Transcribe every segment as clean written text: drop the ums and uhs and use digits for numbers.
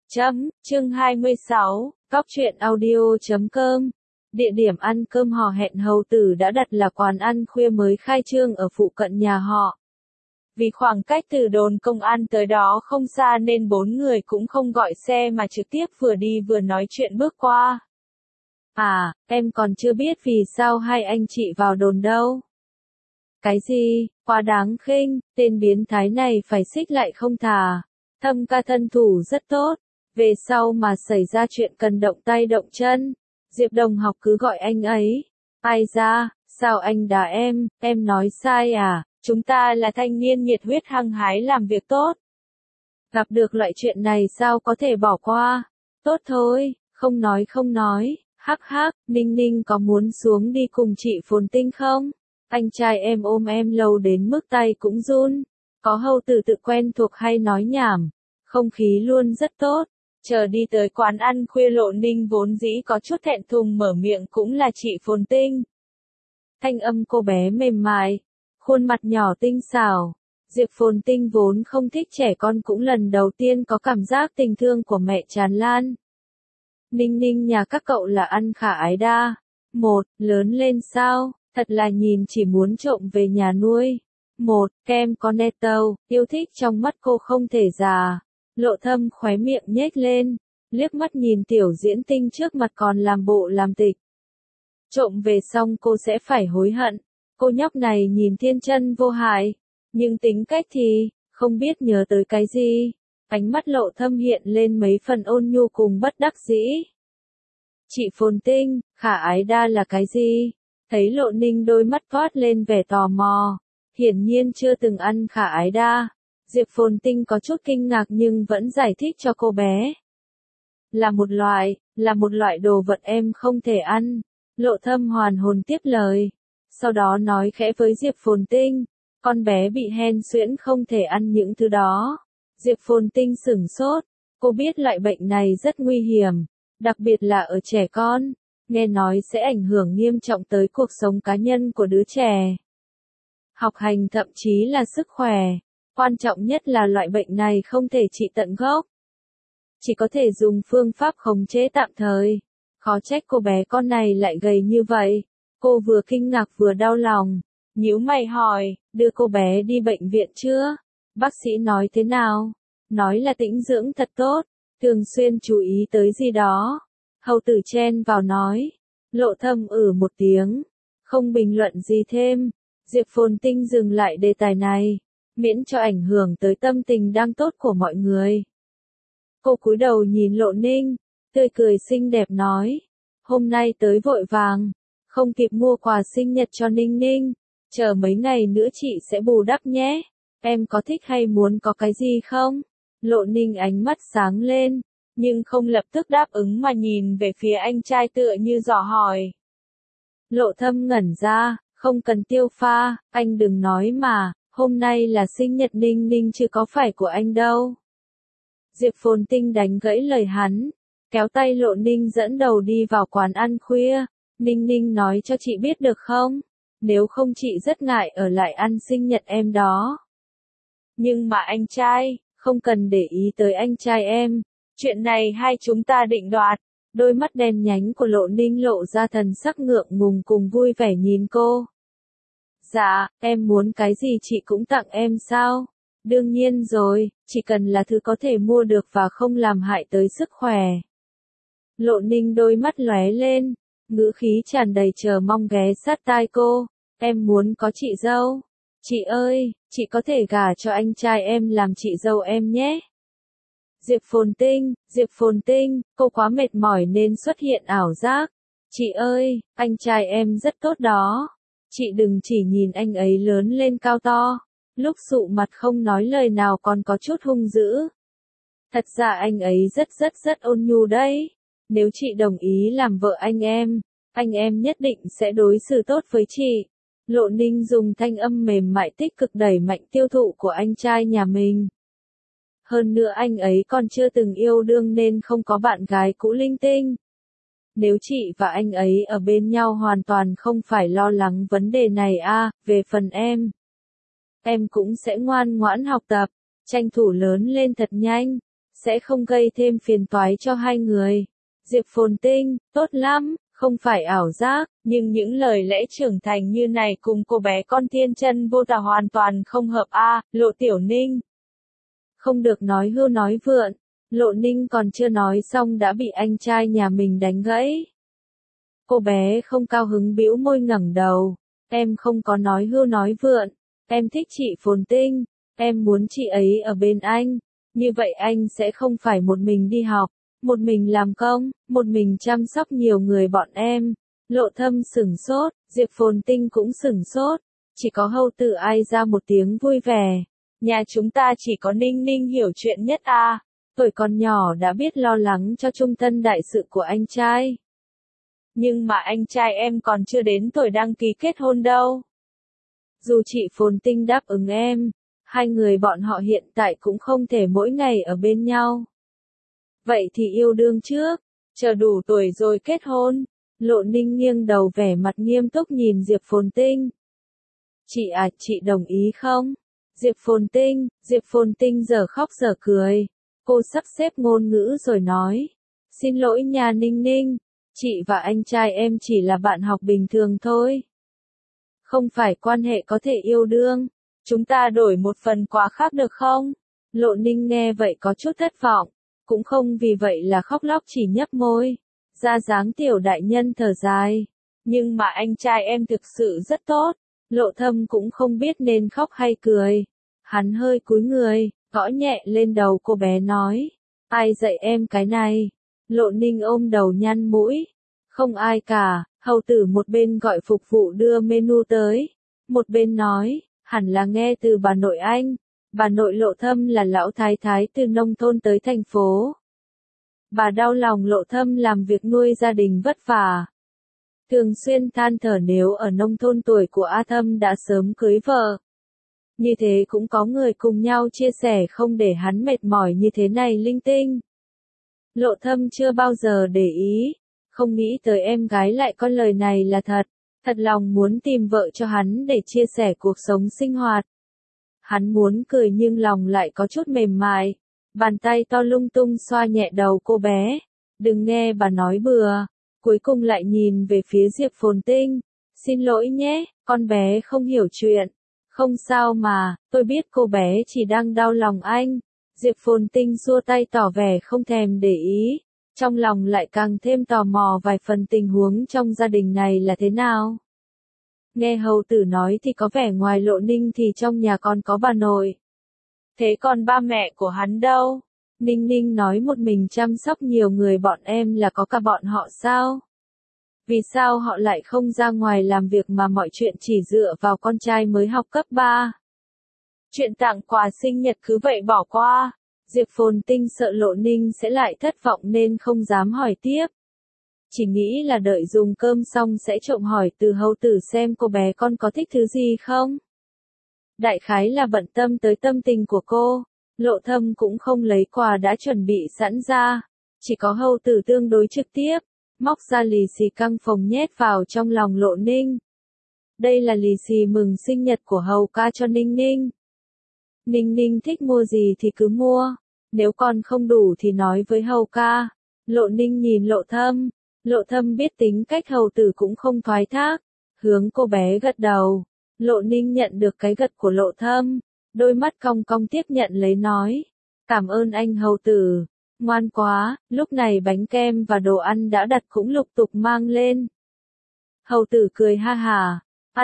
Chương 26, Cóc truyện audio.com. Địa điểm ăn cơm hò hẹn hầu tử đã đặt là quán ăn khuya mới khai trương ở phụ cận nhà họ. Vì khoảng cách từ đồn công an tới đó không xa nên bốn người cũng không gọi xe mà trực tiếp vừa đi vừa nói chuyện bước qua. À, em còn chưa biết vì sao hai anh chị vào đồn đâu. Cái gì, quá đáng khinh, tên biến thái này phải xích lại không thà. Thâm ca thân thủ rất tốt. Về sau mà xảy ra chuyện cần động tay động chân, Diệp Đồng Học cứ gọi anh ấy. Ai ra, sao anh đá em nói sai à, chúng ta là thanh niên nhiệt huyết hăng hái làm việc tốt. Gặp được loại chuyện này sao có thể bỏ qua, tốt thôi, không nói, hắc hắc, Ninh Ninh có muốn xuống đi cùng chị Phồn Tinh không? Anh trai em ôm em lâu đến mức tay cũng run, có hầu tử tự quen thuộc hay nói nhảm, không khí luôn rất tốt. Chờ đi tới quán ăn khuya Lộ Ninh vốn dĩ có chút thẹn thùng mở miệng cũng là chị Phồn Tinh. Thanh âm cô bé mềm mại, khuôn mặt nhỏ tinh xảo. Diệp Phồn Tinh vốn không thích trẻ con cũng lần đầu tiên có cảm giác tình thương của mẹ tràn lan. Ninh Ninh nhà các cậu là ăn khả ái đa. Một, lớn lên sao, thật là nhìn chỉ muốn trộm về nhà nuôi. Một, kem có nét tâu, yêu thích trong mắt cô không thể già. Lộ Thâm khóe miệng nhếch lên, liếc mắt nhìn tiểu diễn tinh trước mặt còn làm bộ làm tịch. Trộm về xong cô sẽ phải hối hận. Cô nhóc này nhìn thiên chân vô hại, nhưng tính cách thì, không biết nhớ tới cái gì. Ánh mắt Lộ Thâm hiện lên mấy phần ôn nhu cùng bất đắc dĩ. Chị Phồn Tinh, khả ái đa là cái gì? Thấy Lộ Ninh đôi mắt toát lên vẻ tò mò, hiển nhiên chưa từng ăn khả ái đa. Diệp Phồn Tinh có chút kinh ngạc nhưng vẫn giải thích cho cô bé. Là một loại đồ vật em không thể ăn. Lộ Thâm hoàn hồn tiếp lời. Sau đó nói khẽ với Diệp Phồn Tinh, con bé bị hen suyễn không thể ăn những thứ đó. Diệp Phồn Tinh sửng sốt, cô biết loại bệnh này rất nguy hiểm, đặc biệt là ở trẻ con, nghe nói sẽ ảnh hưởng nghiêm trọng tới cuộc sống cá nhân của đứa trẻ. Học hành thậm chí là sức khỏe. Quan trọng nhất là loại bệnh này không thể trị tận gốc. Chỉ có thể dùng phương pháp khống chế tạm thời. Khó trách cô bé con này lại gầy như vậy. Cô vừa kinh ngạc vừa đau lòng. Nhíu mày hỏi, đưa cô bé đi bệnh viện chưa? Bác sĩ nói thế nào? Nói là tĩnh dưỡng thật tốt, thường xuyên chú ý tới gì đó. Hầu tử chen vào nói. Lộ Thâm một tiếng. Không bình luận gì thêm. Diệp Phồn Tinh dừng lại đề tài này, miễn cho ảnh hưởng tới tâm tình đang tốt của mọi người. Cô cúi đầu nhìn Lộ Ninh, tươi cười xinh đẹp nói, hôm nay tới vội vàng, không kịp mua quà sinh nhật cho Ninh Ninh, chờ mấy ngày nữa chị sẽ bù đắp nhé, em có thích hay muốn có cái gì không? Lộ Ninh ánh mắt sáng lên, nhưng không lập tức đáp ứng mà nhìn về phía anh trai tựa như dò hỏi. Lộ Thâm ngẩn ra, không cần tiêu pha, anh đừng nói mà. Hôm nay là sinh nhật Ninh Ninh chứ có phải của anh đâu. Diệp Phồn Tinh đánh gãy lời hắn, kéo tay Lộ Ninh dẫn đầu đi vào quán ăn khuya. Ninh Ninh nói cho chị biết được không? Nếu không chị rất ngại ở lại ăn sinh nhật em đó. Nhưng mà anh trai, không cần để ý tới anh trai em. Chuyện này hai chúng ta định đoạt. Đôi mắt đen nhánh của Lộ Ninh lộ ra thần sắc ngượng ngùng cùng vui vẻ nhìn cô. Dạ, em muốn cái gì chị cũng tặng em sao? Đương nhiên rồi, chỉ cần là thứ có thể mua được và không làm hại tới sức khỏe. Lộ Ninh đôi mắt lóe lên, ngữ khí tràn đầy chờ mong ghé sát tai cô. Em muốn có chị dâu. Chị ơi, chị có thể gả cho anh trai em làm chị dâu em nhé. Diệp Phồn Tinh, cô quá mệt mỏi nên xuất hiện ảo giác. Chị ơi, anh trai em rất tốt đó. Chị đừng chỉ nhìn anh ấy lớn lên cao to, lúc sụ mặt không nói lời nào còn có chút hung dữ. Thật ra anh ấy rất ôn nhu đấy. Nếu chị đồng ý làm vợ anh em nhất định sẽ đối xử tốt với chị. Lộ Ninh dùng thanh âm mềm mại tích cực đẩy mạnh tiêu thụ của anh trai nhà mình. Hơn nữa anh ấy còn chưa từng yêu đương nên không có bạn gái cũ linh tinh. Nếu chị và anh ấy ở bên nhau hoàn toàn không phải lo lắng vấn đề này về phần em cũng sẽ ngoan ngoãn học tập, tranh thủ lớn lên thật nhanh. sẽ không gây thêm phiền toái cho hai người. Diệp Phồn Tinh, tốt lắm, không phải ảo giác, nhưng những lời lẽ trưởng thành như này cùng cô bé con thiên chân vô tà hoàn toàn không hợp a. Lộ Tiểu Ninh. Không được nói hưu nói vượn, Lộ Ninh còn chưa nói xong đã bị anh trai nhà mình đánh gãy. Cô bé không cao hứng bĩu môi ngẩng đầu, em không có nói hưu nói vượn, em thích chị Phồn Tinh, em muốn chị ấy ở bên anh, như vậy anh sẽ không phải một mình đi học, một mình làm công, một mình chăm sóc nhiều người bọn em. Lộ Thâm sửng sốt, Diệp Phồn Tinh cũng sửng sốt, chỉ có Hầu Tử ai ra một tiếng vui vẻ. Nhà chúng ta chỉ có Ninh Ninh hiểu chuyện nhất a. Tuổi còn nhỏ đã biết lo lắng cho trung thân đại sự của anh trai. Nhưng mà anh trai em còn chưa đến tuổi đăng ký kết hôn đâu. Dù chị Phồn Tinh đáp ứng em, hai người bọn họ hiện tại cũng không thể mỗi ngày ở bên nhau. Vậy thì yêu đương trước, chờ đủ tuổi rồi kết hôn. Lộ Ninh nghiêng đầu vẻ mặt nghiêm túc nhìn Diệp Phồn Tinh. Chị à, chị đồng ý không? Diệp Phồn Tinh giờ khóc giờ cười. Cô sắp xếp ngôn ngữ rồi nói. Xin lỗi nhà Ninh Ninh, chị và anh trai em chỉ là bạn học bình thường thôi. Không phải quan hệ có thể yêu đương. Chúng ta đổi một phần quà khác được không? Lộ Ninh nghe vậy có chút thất vọng. Cũng không vì vậy là khóc lóc chỉ nhấp môi. Ra dáng tiểu đại nhân thở dài. Nhưng mà anh trai em thực sự rất tốt. Lộ Thâm cũng không biết nên khóc hay cười. Hắn hơi cúi người, gõ nhẹ lên đầu cô bé nói. Ai dạy em cái này? Lộ Ninh ôm đầu nhăn mũi. Không ai cả. Hầu Tử một bên gọi phục vụ đưa menu tới. Một bên nói, hẳn là nghe từ bà nội anh. Bà nội Lộ Thâm là lão thái thái từ nông thôn tới thành phố. Bà đau lòng Lộ Thâm làm việc nuôi gia đình vất vả. Thường xuyên than thở nếu ở nông thôn tuổi của A Thâm đã sớm cưới vợ. Như thế cũng có người cùng nhau chia sẻ không để hắn mệt mỏi như thế này linh tinh. Lộ Thâm chưa bao giờ để ý, không nghĩ tới em gái lại có lời này là thật. Thật lòng muốn tìm vợ cho hắn để chia sẻ cuộc sống sinh hoạt. Hắn muốn cười nhưng lòng lại có chút mềm mại. Bàn tay to lung tung xoa nhẹ đầu cô bé. Đừng nghe bà nói bừa. Cuối cùng lại nhìn về phía Diệp Phồn Tinh. Xin lỗi nhé, con bé không hiểu chuyện. Không sao mà, tôi biết cô bé chỉ đang đau lòng anh. Diệp Phồn Tinh xua tay tỏ vẻ không thèm để ý. Trong lòng lại càng thêm tò mò vài phần tình huống trong gia đình này là thế nào. Nghe Hầu Tử nói thì có vẻ ngoài Lộ Ninh thì trong nhà còn có bà nội. Thế còn ba mẹ của hắn đâu? Ninh Ninh nói một mình chăm sóc nhiều người bọn em là có cả bọn họ sao? Vì sao họ lại không ra ngoài làm việc mà mọi chuyện chỉ dựa vào con trai mới học cấp 3? Chuyện tặng quà sinh nhật cứ vậy bỏ qua. Diệp Phồn Tinh sợ Lộ Ninh sẽ lại thất vọng nên không dám hỏi tiếp. Chỉ nghĩ là đợi dùng cơm xong sẽ trộm hỏi từ Hầu Tử xem cô bé con có thích thứ gì không. Đại khái là bận tâm tới tâm tình của cô. Lộ Thâm cũng không lấy quà đã chuẩn bị sẵn ra. Chỉ có Hầu Tử tương đối trực tiếp. Móc ra lì xì căng phồng nhét vào trong lòng Lộ Ninh. Đây là lì xì mừng sinh nhật của Hầu ca cho Ninh Ninh. Ninh Ninh thích mua gì thì cứ mua. Nếu còn không đủ thì nói với Hầu ca. Lộ Ninh nhìn Lộ Thâm. Lộ Thâm biết tính cách Hầu Tử cũng không thoái thác. Hướng cô bé gật đầu. Lộ Ninh nhận được cái gật của Lộ Thâm. Đôi mắt cong cong tiếp nhận lấy nói. Cảm ơn anh Hầu Tử. Ngoan quá, lúc này bánh kem và đồ ăn đã đặt cũng lục tục mang lên. Hầu Tử cười ha hả.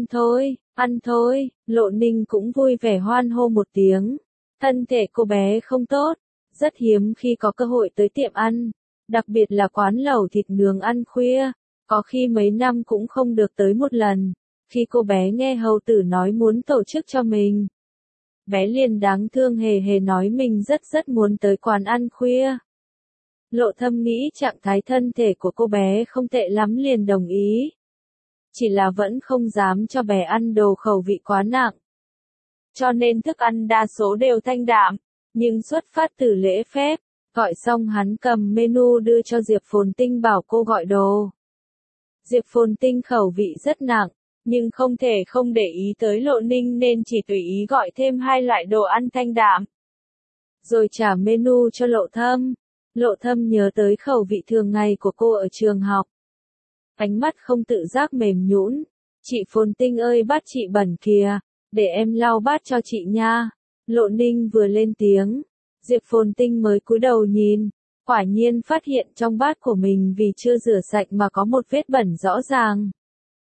Ăn thôi, Lộ Ninh cũng vui vẻ hoan hô một tiếng. Thân thể cô bé không tốt. Rất hiếm khi có cơ hội tới tiệm ăn. Đặc biệt là quán lẩu thịt nướng ăn khuya. Có khi mấy năm cũng không được tới một lần. Khi cô bé nghe Hầu Tử nói muốn tổ chức cho mình. Bé liền đáng thương hề hề nói mình rất muốn tới quán ăn khuya. Lộ Thâm nghĩ trạng thái thân thể của cô bé không tệ lắm liền đồng ý. Chỉ là vẫn không dám cho bé ăn đồ khẩu vị quá nặng. Cho nên thức ăn đa số đều thanh đạm, nhưng xuất phát từ lễ phép. Gọi xong hắn cầm menu đưa cho Diệp Phồn Tinh bảo cô gọi đồ. Diệp Phồn Tinh khẩu vị rất nặng, nhưng không thể không để ý tới Lộ Ninh nên chỉ tùy ý gọi thêm 2 loại đồ ăn thanh đạm. rồi trả menu cho Lộ Thâm. Lộ Thâm nhớ tới khẩu vị thường ngày của cô ở trường học. Ánh mắt không tự giác mềm nhũn. Chị Phồn Tinh ơi, bát chị bẩn kìa, để em lau bát cho chị nha. Lộ Ninh vừa lên tiếng, Diệp Phồn Tinh mới cúi đầu nhìn, quả nhiên phát hiện trong bát của mình vì chưa rửa sạch mà có một vết bẩn rõ ràng.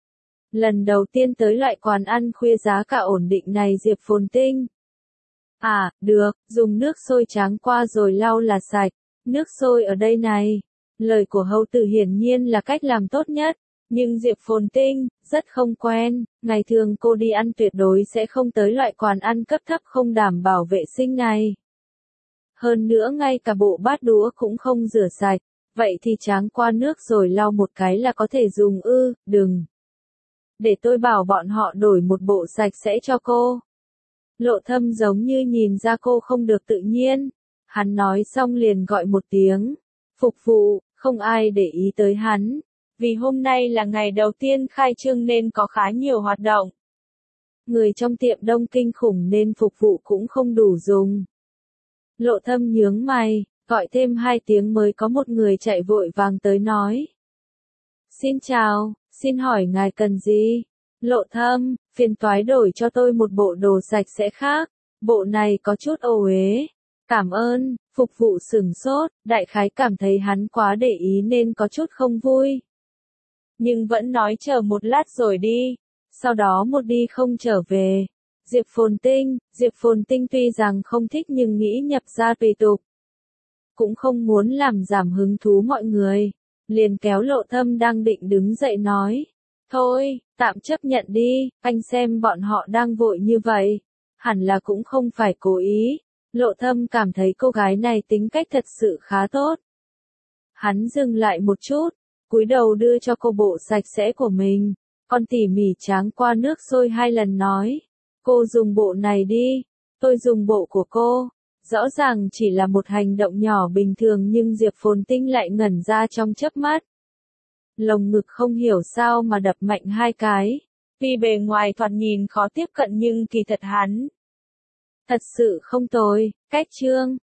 Lần đầu tiên tới loại quán ăn khuya giá cả ổn định này Diệp Phồn Tinh. À, được, dùng nước sôi tráng qua rồi lau là sạch, nước sôi ở đây này. Lời của hầu tử hiển nhiên là cách làm tốt nhất, nhưng Diệp Phồn Tinh, rất không quen, ngày thường cô đi ăn tuyệt đối sẽ không tới loại quán ăn cấp thấp không đảm bảo vệ sinh này. Hơn nữa ngay cả bộ bát đũa cũng không rửa sạch, vậy thì tráng qua nước rồi lau một cái là có thể dùng ư, đừng. Để tôi bảo bọn họ đổi một bộ sạch sẽ cho cô. Lộ Thâm giống như nhìn ra cô không được tự nhiên. Hắn nói xong liền gọi một tiếng. Phục vụ, không ai để ý tới hắn. Vì hôm nay là ngày đầu tiên khai trương nên có khá nhiều hoạt động. Người trong tiệm đông kinh khủng nên phục vụ cũng không đủ dùng. Lộ Thâm nhướng mày, gọi thêm 2 tiếng mới có một người chạy vội vàng tới nói. Xin chào, xin hỏi ngài cần gì? Lộ Thâm, phiền toái đổi cho tôi một bộ đồ sạch sẽ khác, bộ này có chút ô uế. Cảm ơn, phục vụ sửng sốt, đại khái cảm thấy hắn quá để ý nên có chút không vui. Nhưng vẫn nói chờ một lát rồi đi, sau đó một đi không trở về. Diệp Phồn Tinh tuy rằng không thích nhưng nghĩ nhập gia tùy tục. Cũng không muốn làm giảm hứng thú mọi người, liền kéo Lộ Thâm đang định đứng dậy nói. Thôi, tạm chấp nhận đi, anh xem bọn họ đang vội như vậy. Hẳn là cũng không phải cố ý. Lộ Thâm cảm thấy cô gái này tính cách thật sự khá tốt. Hắn dừng lại một chút, cúi đầu đưa cho cô bộ sạch sẽ của mình. Con tỉ mỉ tráng qua nước sôi 2 lần nói. Cô dùng bộ này đi, tôi dùng bộ của cô. Rõ ràng chỉ là một hành động nhỏ bình thường nhưng Diệp Phồn Tinh lại ngẩn ra trong chớp mắt. Lồng ngực không hiểu sao mà đập mạnh 2 cái. Vì bề ngoài thoạt nhìn khó tiếp cận nhưng kỳ thật hắn thật sự không tồi. Cách chương